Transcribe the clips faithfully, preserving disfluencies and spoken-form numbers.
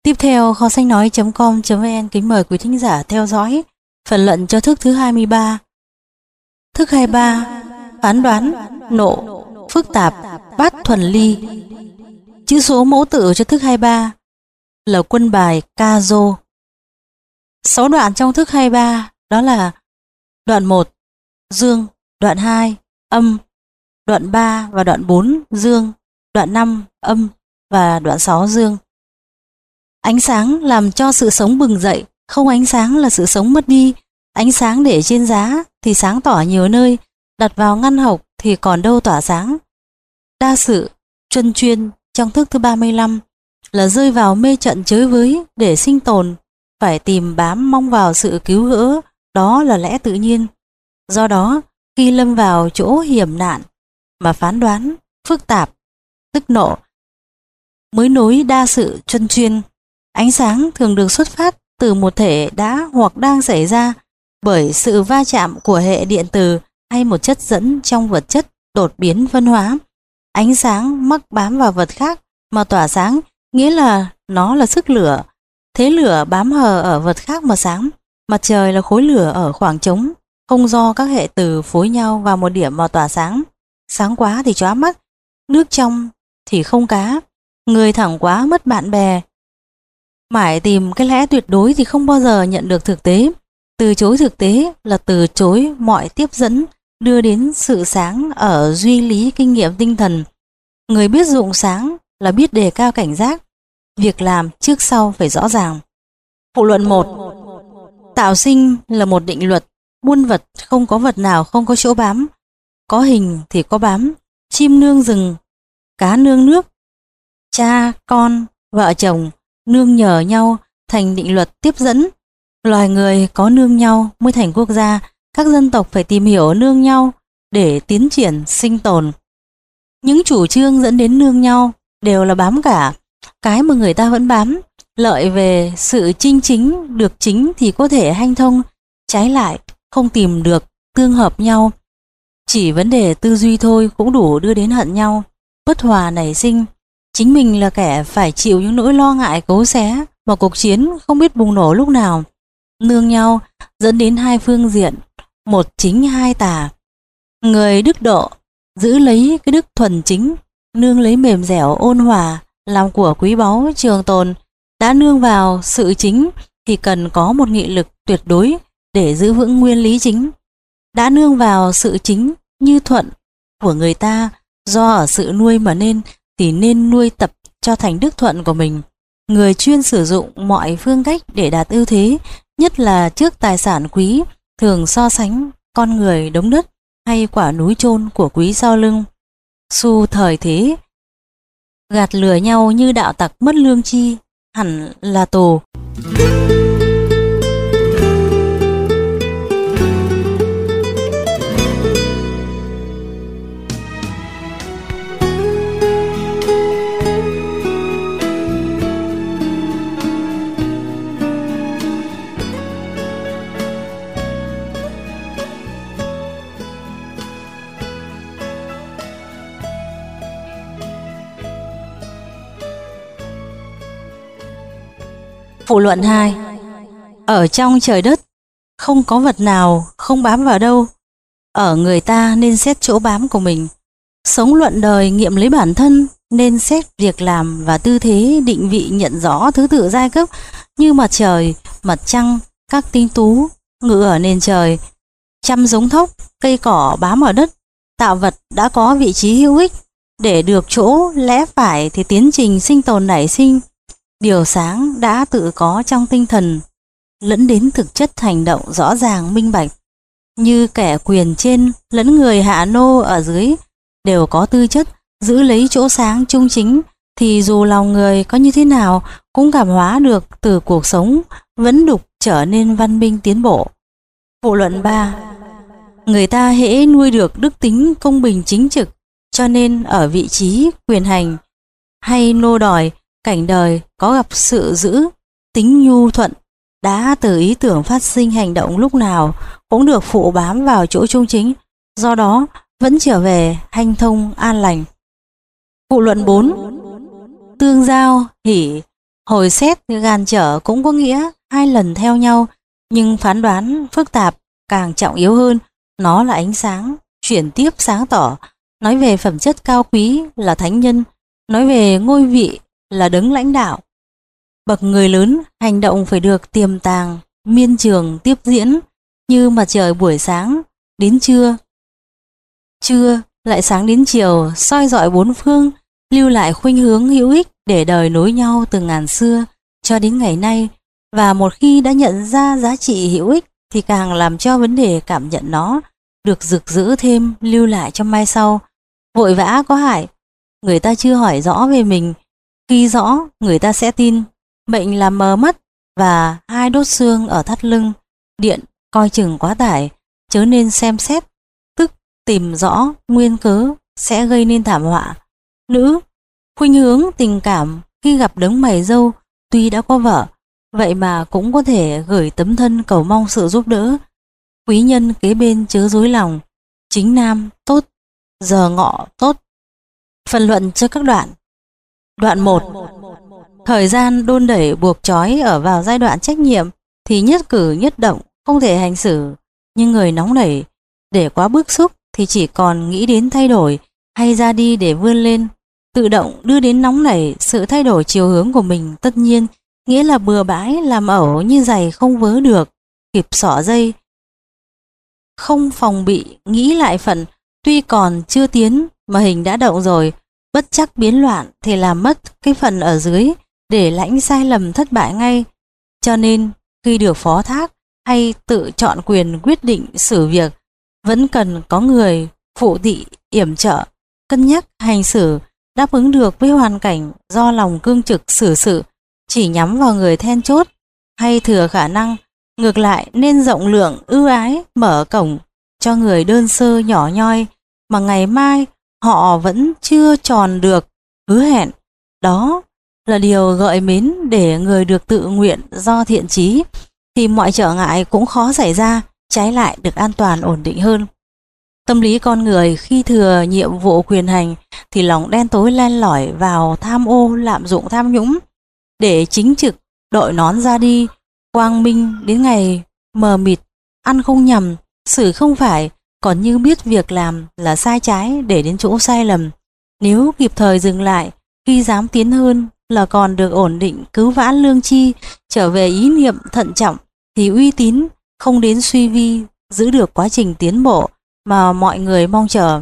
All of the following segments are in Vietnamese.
Tiếp theo, kho sách nói chấm com chấm vn kính mời quý thính giả theo dõi phần luận cho thức thứ hai mươi ba. Thức hai mươi ba, phán đoán, nộ, phức tạp, bát thuần ly. Chữ số mẫu tự cho thức hai mươi ba là quân bài ca dô. Sáu đoạn trong thức hai mươi ba đó là đoạn một dương, đoạn hai âm, đoạn ba và đoạn bốn dương, đoạn năm âm và đoạn sáu dương. Ánh sáng làm cho sự sống bừng dậy, không ánh sáng là sự sống mất đi. Ánh sáng để trên giá thì sáng tỏ nhiều nơi, đặt vào ngăn hộc thì còn đâu tỏa sáng. Đa sự, chuyên chuyên trong thức thứ ba mươi lăm là rơi vào mê trận chới với để sinh tồn, phải tìm bám mong vào sự cứu gỡ, đó là lẽ tự nhiên. Do đó, khi lâm vào chỗ hiểm nạn mà phán đoán, phức tạp, tức nộ, mới nối đa sự chuyên chuyên. Ánh sáng thường được xuất phát từ một thể đã hoặc đang xảy ra bởi sự va chạm của hệ điện từ hay một chất dẫn trong vật chất đột biến phân hóa. Ánh sáng mắc bám vào vật khác mà tỏa sáng, nghĩa là nó là sức lửa. Thế lửa bám hờ ở vật khác mà sáng. Mặt trời là khối lửa ở khoảng trống, không do các hệ từ phối nhau vào một điểm mà tỏa sáng. Sáng quá thì chóa mắt, nước trong thì không cá, người thẳng quá mất bạn bè. Mãi tìm cái lẽ tuyệt đối thì không bao giờ nhận được thực tế. Từ chối thực tế là từ chối mọi tiếp dẫn đưa đến sự sáng ở duy lý kinh nghiệm tinh thần. Người biết dụng sáng là biết đề cao cảnh giác, việc làm trước sau phải rõ ràng. Phụ luận một. Tạo sinh là một định luật, muôn vật không có vật nào không có chỗ bám. Có hình thì có bám, chim nương rừng, cá nương nước, cha, con, vợ chồng nương nhờ nhau thành định luật tiếp dẫn. Loài người có nương nhau mới thành quốc gia, các dân tộc phải tìm hiểu nương nhau để tiến triển sinh tồn. Những chủ trương dẫn đến nương nhau đều là bám cả, cái mà người ta vẫn bám. Lợi về sự chinh chính được chính thì có thể hanh thông, trái lại không tìm được tương hợp nhau. Chỉ vấn đề tư duy thôi cũng đủ đưa đến hận nhau, bất hòa nảy sinh. Chính mình là kẻ phải chịu những nỗi lo ngại cấu xé mà cuộc chiến không biết bùng nổ lúc nào. Nương nhau dẫn đến hai phương diện, một chính hai tà. Người đức độ giữ lấy cái đức thuần chính, nương lấy mềm dẻo ôn hòa làm của quý báu trường tồn. Đã nương vào sự chính thì cần có một nghị lực tuyệt đối để giữ vững nguyên lý chính. Đã nương vào sự chính như thuận của người ta, do ở sự nuôi mà nên, thì nên nuôi tập cho thành đức thuận của mình. Người chuyên sử dụng mọi phương cách để đạt ưu thế, nhất là trước tài sản quý, thường so sánh con người đống đất hay quả núi chôn của quý sau lưng. Xu thời thế gạt lừa nhau như đạo tặc mất lương chi, hẳn là tù. Phụ luận hai. Ở trong trời đất không có vật nào không bám vào đâu. Ở người ta nên xét chỗ bám của mình. Sống luận đời nghiệm lấy bản thân, nên xét việc làm và tư thế định vị, nhận rõ thứ tự giai cấp như mặt trời, mặt trăng, các tinh tú ngự ở nền trời. Trăm giống thóc, cây cỏ bám ở đất. Tạo vật đã có vị trí hữu ích, để được chỗ lẽ phải thì tiến trình sinh tồn nảy sinh. Điều sáng đã tự có trong tinh thần, lẫn đến thực chất hành động rõ ràng minh bạch. Như kẻ quyền trên lẫn người hạ nô ở dưới đều có tư chất giữ lấy chỗ sáng trung chính, thì dù lòng người có như thế nào cũng cảm hóa được từ cuộc sống vẫn đục trở nên văn minh tiến bộ. Phụ luận ba. Người ta hễ nuôi được đức tính công bình chính trực, cho nên ở vị trí quyền hành hay nô đòi, cảnh đời có gặp sự giữ tính nhu thuận, đã từ ý tưởng phát sinh hành động lúc nào cũng được phụ bám vào chỗ trung chính, do đó vẫn trở về hanh thông an lành. Phụ luận bốn. Tương giao, hỷ Hồi xét gan trở cũng có nghĩa hai lần theo nhau, nhưng phán đoán phức tạp càng trọng yếu hơn. Nó là ánh sáng, chuyển tiếp sáng tỏ, nói về phẩm chất cao quý là thánh nhân, nói về ngôi vị là đấng lãnh đạo. Bậc người lớn, hành động phải được tiềm tàng, miên trường tiếp diễn, như mặt trời buổi sáng đến trưa, trưa lại sáng đến chiều, soi rọi bốn phương, lưu lại khuynh hướng hữu ích để đời nối nhau từ ngàn xưa cho đến ngày nay. Và một khi đã nhận ra giá trị hữu ích thì càng làm cho vấn đề cảm nhận nó được rực rỡ thêm, lưu lại cho mai sau. Vội vã có hại, người ta chưa hỏi rõ về mình, khi rõ người ta sẽ tin. Bệnh làm mờ mắt và hai đốt xương ở thắt lưng, điện coi chừng quá tải, chớ nên xem xét, tức tìm rõ nguyên cớ sẽ gây nên thảm họa. Nữ, khuynh hướng tình cảm khi gặp đấng mày râu tuy đã có vợ, vậy mà cũng có thể gửi tấm thân cầu mong sự giúp đỡ. Quý nhân kế bên chớ dối lòng. Chính nam tốt, giờ ngọ tốt. Phần luận cho các đoạn. Đoạn một. Thời gian đôn đẩy buộc trói ở vào giai đoạn trách nhiệm thì nhất cử nhất động không thể hành xử, nhưng người nóng nảy để quá bức xúc thì chỉ còn nghĩ đến thay đổi hay ra đi để vươn lên. Tự động đưa đến nóng nảy sự thay đổi chiều hướng của mình, tất nhiên nghĩa là bừa bãi làm ẩu như giày không vớ được, kịp xỏ dây. Không phòng bị, nghĩ lại phận, tuy còn chưa tiến mà hình đã động rồi, bất chắc biến loạn thì làm mất cái phần ở dưới, để lãnh sai lầm thất bại ngay. Cho nên khi được phó thác hay tự chọn quyền quyết định xử việc, vẫn cần có người phụ thị yểm trợ, cân nhắc hành xử đáp ứng được với hoàn cảnh, do lòng cương trực xử sự chỉ nhắm vào người then chốt hay thừa khả năng. Ngược lại nên rộng lượng ưu ái, mở cổng cho người đơn sơ nhỏ nhoi mà ngày mai họ vẫn chưa tròn được hứa hẹn. Đó là điều gợi mến để người được tự nguyện do thiện chí, thì mọi trở ngại cũng khó xảy ra, trái lại được an toàn ổn định hơn. Tâm lý con người khi thừa nhiệm vụ quyền hành thì lòng đen tối len lỏi vào tham ô, lạm dụng, tham nhũng, để chính trực đội nón ra đi, quang minh đến ngày mờ mịt, ăn không nhầm, xử không phải, còn như biết việc làm là sai trái để đến chỗ sai lầm. Nếu kịp thời dừng lại, khi dám tiến hơn là còn được ổn định cứu vãn lương tri, trở về ý niệm thận trọng, thì uy tín không đến suy vi, giữ được quá trình tiến bộ mà mọi người mong chờ.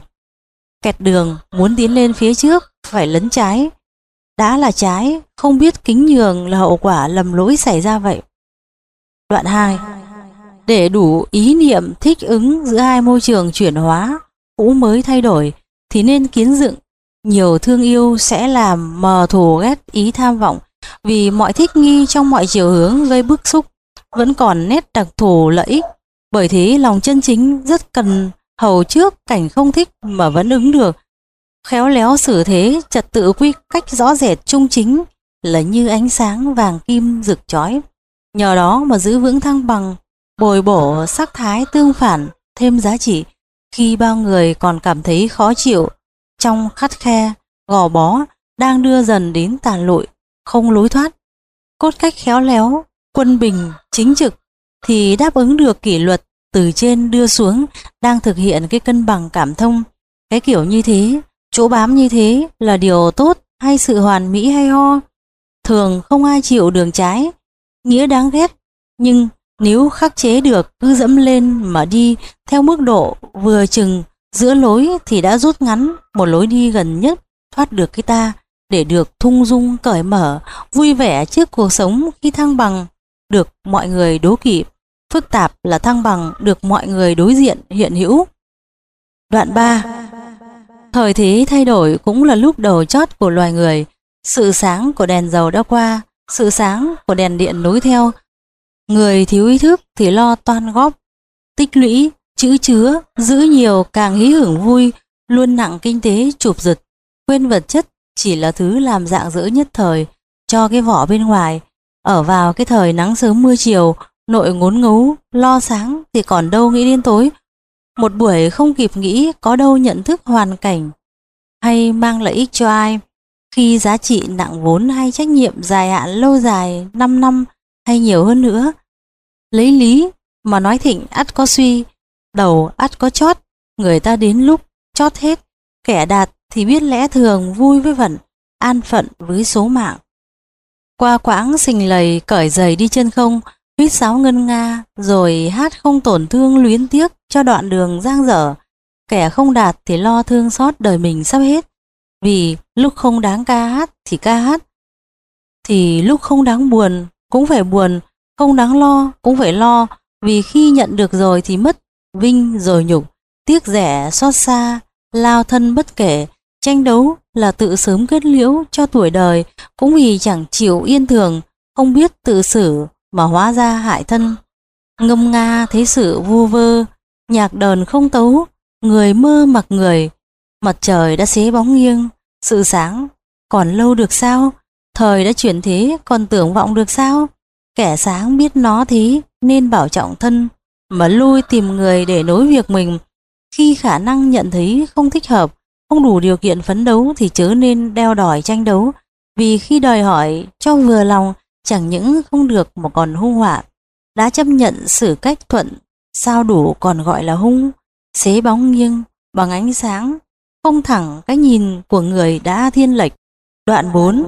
Kẹt đường muốn tiến lên phía trước phải lấn trái, đã là trái không biết kính nhường là hậu quả lầm lỗi xảy ra vậy. Đoạn hai. Để đủ ý niệm thích ứng giữa hai môi trường chuyển hóa, cũ mới thay đổi, thì nên kiến dựng. Nhiều thương yêu sẽ làm mờ thù ghét ý tham vọng, vì mọi thích nghi trong mọi chiều hướng gây bức xúc, vẫn còn nét đặc thù lợi ích. Bởi thế lòng chân chính rất cần hầu trước cảnh không thích mà vẫn ứng được. Khéo léo xử thế, trật tự quy cách rõ rệt trung chính là như ánh sáng vàng kim rực chói. Nhờ đó mà giữ vững thăng bằng, bồi bổ sắc thái tương phản thêm giá trị, khi bao người còn cảm thấy khó chịu trong khắt khe gò bó đang đưa dần đến tàn lụi không lối thoát. Cốt cách khéo léo, quân bình, chính trực thì đáp ứng được kỷ luật từ trên đưa xuống, đang thực hiện cái cân bằng cảm thông. Cái kiểu như thế, chỗ bám như thế là điều tốt hay sự hoàn mỹ hay ho? Thường không ai chịu đường trái, nghĩa đáng ghét. Nhưng nếu khắc chế được, cứ dẫm lên mà đi theo mức độ vừa chừng giữa lối thì đã rút ngắn một lối đi gần nhất, thoát được cái ta, để được thung dung cởi mở, vui vẻ trước cuộc sống khi thăng bằng được mọi người đố kỵ, phức tạp là thăng bằng được mọi người đối diện hiện hữu. Đoạn ba. Thời thế thay đổi cũng là lúc đầu chót của loài người. Sự sáng của đèn dầu đã qua, sự sáng của đèn điện nối theo. Người thiếu ý thức thì lo toan góp, tích lũy, chữ chứa, giữ nhiều càng hí hưởng vui, luôn nặng kinh tế chụp giật, quên vật chất chỉ là thứ làm dạng dỡ nhất thời cho cái vỏ bên ngoài. Ở vào cái thời nắng sớm mưa chiều, nội ngốn ngấu, lo sáng thì còn đâu nghĩ đến tối. Một buổi không kịp nghĩ, có đâu nhận thức hoàn cảnh hay mang lợi ích cho ai. Khi giá trị nặng vốn hay trách nhiệm dài hạn lâu dài 5 năm hay nhiều hơn nữa. Lấy lý mà nói thịnh ắt có suy, đầu ắt có chót, người ta đến lúc chót hết. Kẻ đạt thì biết lẽ thường, vui với vận, an phận với số mạng. Qua quãng sình lầy cởi giày đi chân không, huýt sáo ngân nga, rồi hát không tổn thương luyến tiếc cho đoạn đường dang dở. Kẻ không đạt thì lo thương xót đời mình sắp hết. Vì lúc không đáng ca hát thì ca hát, thì lúc không đáng buồn cũng phải buồn, không đáng lo cũng phải lo. Vì khi nhận được rồi thì mất, vinh rồi nhục, tiếc rẻ xót xa, lao thân bất kể. Tranh đấu là tự sớm kết liễu cho tuổi đời, cũng vì chẳng chịu yên thường, không biết tự xử mà hóa ra hại thân. Ngâm nga thế sự vu vơ, nhạc đờn không tấu, người mơ mặc người. Mặt trời đã xế bóng nghiêng, sự sáng còn lâu được sao? Thời đã chuyển thế, còn tưởng vọng được sao? Kẻ sáng biết nó thế nên bảo trọng thân, mà lui tìm người để nối việc mình. Khi khả năng nhận thấy không thích hợp, không đủ điều kiện phấn đấu thì chớ nên đeo đòi tranh đấu. Vì khi đòi hỏi cho vừa lòng, chẳng những không được mà còn hung họa. Đã chấp nhận xử cách thuận, sao đủ còn gọi là hung? Xế bóng nghiêng bằng ánh sáng không thẳng, cái nhìn của người đã thiên lệch. Đoạn bốn.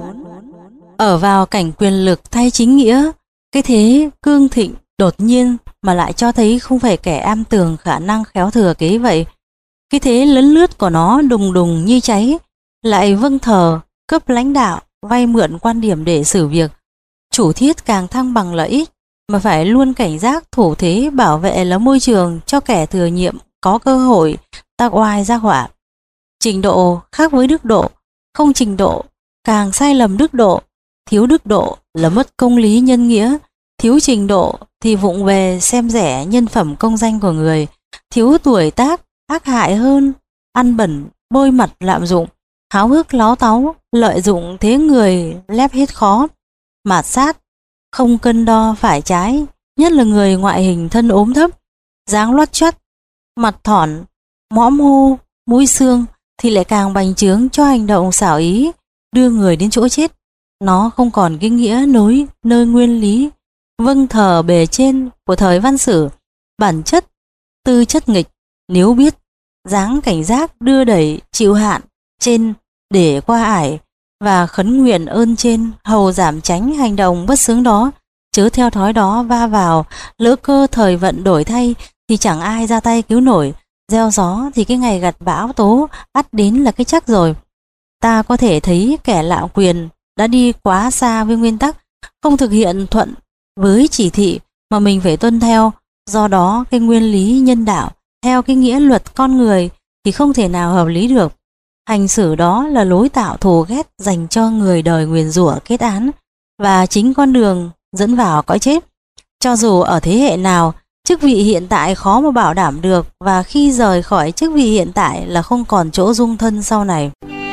Ở vào cảnh quyền lực thay chính nghĩa, cái thế cương thịnh đột nhiên mà lại cho thấy không phải kẻ am tường khả năng khéo thừa kế vậy. Cái thế lấn lướt của nó đùng đùng như cháy, lại vâng thờ cấp lãnh đạo, vay mượn quan điểm để xử việc. Chủ thiết càng thăng bằng lợi ích, mà phải luôn cảnh giác thủ thế bảo vệ là môi trường cho kẻ thừa nhiệm có cơ hội tác oai giác họa. Trình độ khác với đức độ, không trình độ càng sai lầm đức độ. Thiếu đức độ là mất công lý nhân nghĩa, thiếu trình độ thì vụng về xem rẻ nhân phẩm công danh của người, thiếu tuổi tác ác hại hơn, ăn bẩn bôi mặt lạm dụng, háo hức láo táu lợi dụng thế người lép hết khó, mạt sát không cân đo phải trái, nhất là người ngoại hình thân ốm thấp, dáng loắt choắt, mặt thỏn, mõm hô, mũi xương thì lại càng bành trướng cho hành động xảo ý đưa người đến chỗ chết. Nó không còn cái nghĩa nối nơi nguyên lý vâng thờ bề trên của thời văn sử. Bản chất tư chất nghịch, nếu biết dáng cảnh giác đưa đẩy chịu hạn trên để qua ải, và khấn nguyện ơn trên hầu giảm tránh hành động bất xứng đó, chớ theo thói đó va vào. Lỡ cơ thời vận đổi thay thì chẳng ai ra tay cứu nổi. Gieo gió thì cái ngày gặt bão tố ắt đến là cái chắc rồi. Ta có thể thấy kẻ lạm quyền đã đi quá xa với nguyên tắc, không thực hiện thuận với chỉ thị mà mình phải tuân theo. Do đó cái nguyên lý nhân đạo theo cái nghĩa luật con người thì không thể nào hợp lý được. Hành xử đó là lối tạo thù ghét dành cho người đời nguyền rủa kết án, và chính con đường dẫn vào cõi chết. Cho dù ở thế hệ nào, chức vị hiện tại khó mà bảo đảm được, và khi rời khỏi chức vị hiện tại là không còn chỗ dung thân sau này.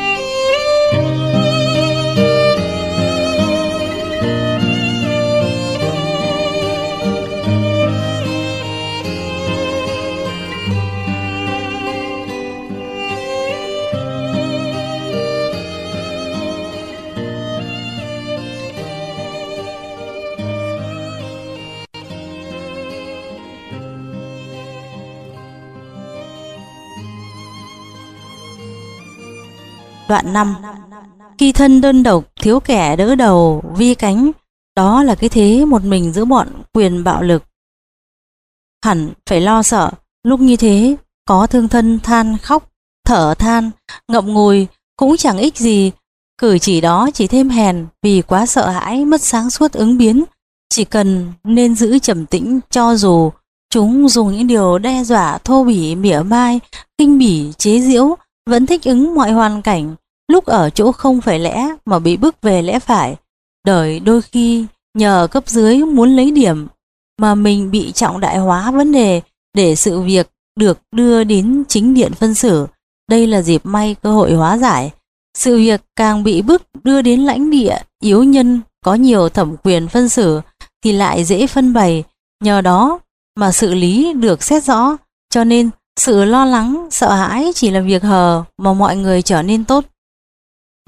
Đoạn năm. Khi thân đơn độc thiếu kẻ đỡ đầu vi cánh, đó là cái thế một mình giữa bọn quyền bạo lực. Hẳn phải lo sợ, lúc như thế có thương thân than khóc, thở than, ngậm ngùi cũng chẳng ích gì. Cử chỉ đó chỉ thêm hèn vì quá sợ hãi mất sáng suốt ứng biến. Chỉ cần nên giữ trầm tĩnh, cho dù chúng dùng những điều đe dọa thô bỉ mỉa mai, khinh bỉ chế giễu, vẫn thích ứng mọi hoàn cảnh. Lúc ở chỗ không phải lẽ mà bị bức về lẽ phải. Đời đôi khi nhờ cấp dưới muốn lấy điểm mà mình bị trọng đại hóa vấn đề để sự việc được đưa đến chính điện phân xử. Đây là dịp may cơ hội hóa giải. Sự việc càng bị bức đưa đến lãnh địa yếu nhân có nhiều thẩm quyền phân xử thì lại dễ phân bày, nhờ đó mà sự lý được xét rõ. Cho nên sự lo lắng, sợ hãi chỉ là việc hờ mà mọi người trở nên tốt.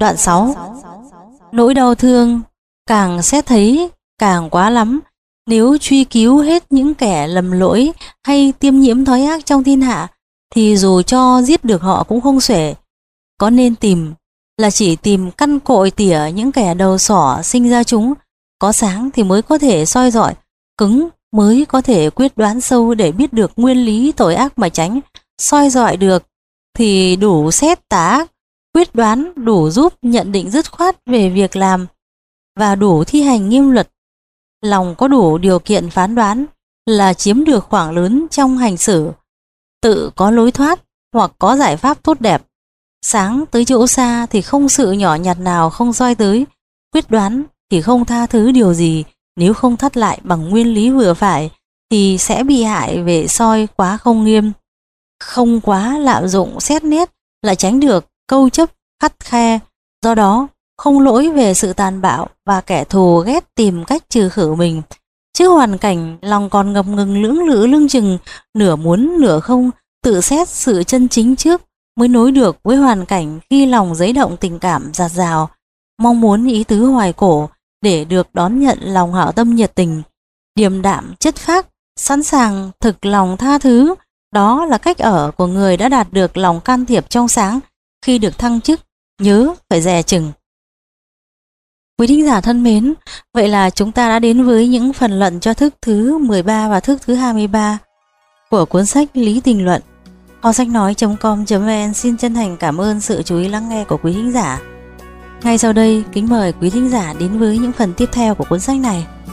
Đoạn sáu. Nỗi đau thương càng xét thấy càng quá lắm. Nếu truy cứu hết những kẻ lầm lỗi hay tiêm nhiễm thói ác trong thiên hạ, thì dù cho giết được họ cũng không xuể. Có nên tìm là chỉ tìm căn cội tỉa những kẻ đầu sỏ sinh ra chúng. Có sáng thì mới có thể soi rọi, cứng mới có thể quyết đoán sâu để biết được nguyên lý tội ác mà tránh. Soi rọi được thì đủ xét tà ác, quyết đoán đủ giúp nhận định dứt khoát về việc làm và đủ thi hành nghiêm luật. Lòng có đủ điều kiện phán đoán là chiếm được khoảng lớn trong hành xử, tự có lối thoát hoặc có giải pháp tốt đẹp. Sáng tới chỗ xa thì không sự nhỏ nhặt nào không soi tới, quyết đoán thì không tha thứ điều gì nếu không thắt lại bằng nguyên lý vừa phải thì sẽ bị hại về soi quá không nghiêm. Không quá lạm dụng xét nét là tránh được câu chấp khắt khe. Do đó không lỗi về sự tàn bạo và kẻ thù ghét tìm cách trừ khử mình. Trước hoàn cảnh lòng còn ngập ngừng lưỡng lự lưng chừng, nửa muốn nửa không, tự xét sự chân chính trước mới nối được với hoàn cảnh khi lòng dấy động tình cảm dạt dào, mong muốn ý tứ hoài cổ để được đón nhận lòng hảo tâm nhiệt tình, điềm đạm chất phác, sẵn sàng thực lòng tha thứ. Đó là cách ở của người đã đạt được lòng can thiệp trong sáng khi được thăng chức. Nhớ phải dè chừng. Quý thính giả thân mến, vậy là chúng ta đã đến với những phần luận cho thức thứ mười ba và thức thứ hai mươi ba của cuốn sách Lý Tình Luận. Kho sách nói chấm com chấm vn xin chân thành cảm ơn sự chú ý lắng nghe của quý thính giả. Ngay sau đây, kính mời quý thính giả đến với những phần tiếp theo của cuốn sách này.